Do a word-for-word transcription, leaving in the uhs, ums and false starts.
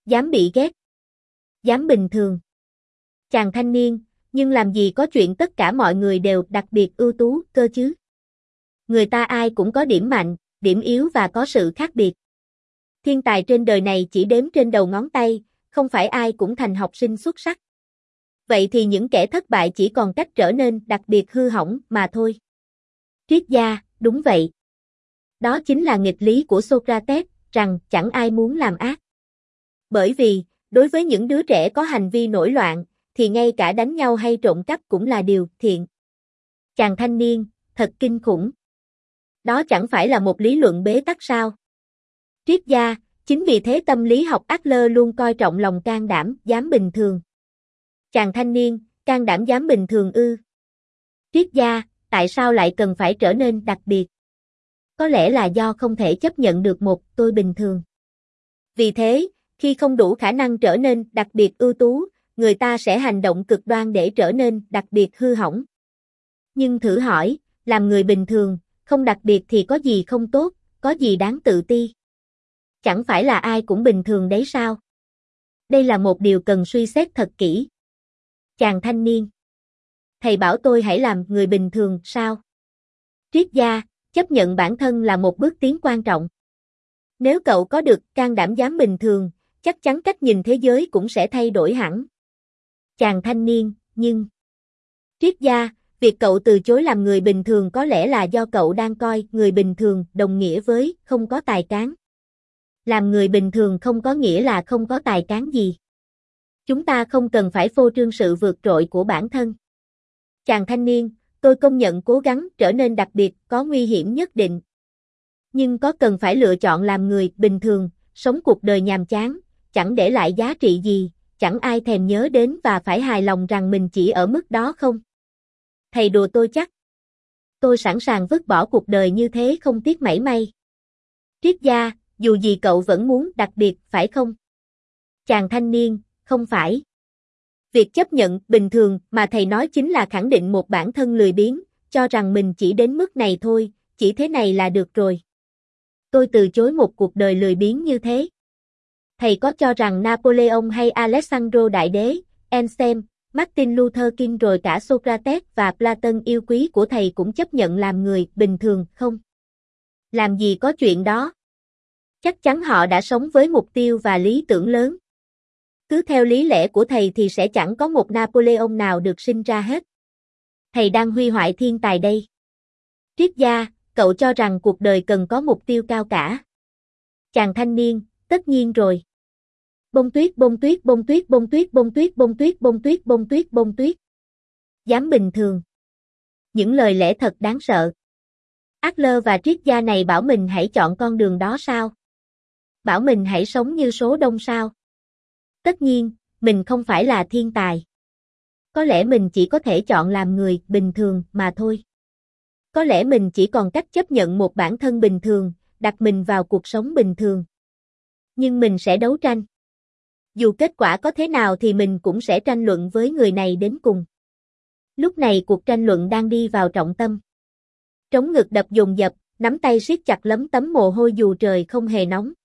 Dám bị ghét. Dám bình thường. Chàng thanh niên, nhưng làm gì có chuyện tất cả mọi người đều đặc biệt ưu tú cơ chứ? Người ta ai cũng có điểm mạnh, điểm yếu và có sự khác biệt. Thiên tài trên đời này chỉ đếm trên đầu ngón tay, không phải ai cũng thành học sinh xuất sắc. Vậy thì những kẻ thất bại chỉ còn cách trở nên đặc biệt hư hỏng mà thôi. Triết gia, đúng vậy. Đó chính là nghịch lý của Socrates, rằng chẳng ai muốn làm ác. Bởi vì, đối với những đứa trẻ có hành vi nổi loạn, thì ngay cả đánh nhau hay trộm cắp cũng là điều thiện. Chàng thanh niên, thật kinh khủng. Đó chẳng phải là một lý luận bế tắc sao? Triết gia, chính vì thế tâm lý học Adler luôn coi trọng lòng can đảm, dám bình thường. Chàng thanh niên, can đảm dám bình thường ư? Triết gia, tại sao lại cần phải trở nên đặc biệt? Có lẽ là do không thể chấp nhận được một tôi bình thường. Vì thế, khi không đủ khả năng trở nên đặc biệt ưu tú, người ta sẽ hành động cực đoan để trở nên đặc biệt hư hỏng. Nhưng thử hỏi, làm người bình thường, không đặc biệt thì có gì không tốt, có gì đáng tự ti? Chẳng phải là ai cũng bình thường đấy sao? Đây là một điều cần suy xét thật kỹ. Chàng thanh niên. Thầy bảo tôi hãy làm người bình thường sao? Triết gia, chấp nhận bản thân là một bước tiến quan trọng. Nếu cậu có được can đảm dám bình thường, chắc chắn cách nhìn thế giới cũng sẽ thay đổi hẳn. Chàng thanh niên, nhưng... Triết gia, việc cậu từ chối làm người bình thường có lẽ là do cậu đang coi người bình thường đồng nghĩa với không có tài cán. Làm người bình thường không có nghĩa là không có tài cán gì. Chúng ta không cần phải phô trương sự vượt trội của bản thân. Chàng thanh niên, tôi công nhận cố gắng trở nên đặc biệt có nguy hiểm nhất định. Nhưng có cần phải lựa chọn làm người bình thường, sống cuộc đời nhàm chán, chẳng để lại giá trị gì, chẳng ai thèm nhớ đến và phải hài lòng rằng mình chỉ ở mức đó không? Thầy đùa tôi chắc. Tôi sẵn sàng vứt bỏ cuộc đời như thế không tiếc mảy may. Triết gia, dù gì cậu vẫn muốn đặc biệt, phải không? Chàng thanh niên, không phải. Việc chấp nhận bình thường mà thầy nói chính là khẳng định một bản thân lười biếng, cho rằng mình chỉ đến mức này thôi, chỉ thế này là được rồi. Tôi từ chối một cuộc đời lười biếng như thế. Thầy có cho rằng Napoleon hay Alexander Đại Đế, Einstein, Martin Luther King rồi cả Socrates và Platon yêu quý của thầy cũng chấp nhận làm người bình thường không? Làm gì có chuyện đó. Chắc chắn họ đã sống với mục tiêu và lý tưởng lớn. Cứ theo lý lẽ của thầy thì sẽ chẳng có một Napoleon nào được sinh ra hết. Thầy đang hủy hoại thiên tài đây. Triết gia, cậu cho rằng cuộc đời cần có mục tiêu cao cả. Chàng thanh niên, tất nhiên rồi. Bông tuyết bông tuyết bông tuyết bông tuyết bông tuyết bông tuyết bông tuyết bông tuyết bông tuyết. Dám bình thường. Những lời lẽ thật đáng sợ. Adler và triết gia này bảo mình hãy chọn con đường đó sao? Bảo mình hãy sống như số đông sao? Tất nhiên, mình không phải là thiên tài. Có lẽ mình chỉ có thể chọn làm người bình thường mà thôi. Có lẽ mình chỉ còn cách chấp nhận một bản thân bình thường, đặt mình vào cuộc sống bình thường. Nhưng mình sẽ đấu tranh. Dù kết quả có thế nào thì mình cũng sẽ tranh luận với người này đến cùng. Lúc này cuộc tranh luận đang đi vào trọng tâm. Trống ngực đập dồn dập, nắm tay siết chặt lấm tấm mồ hôi dù trời không hề nóng.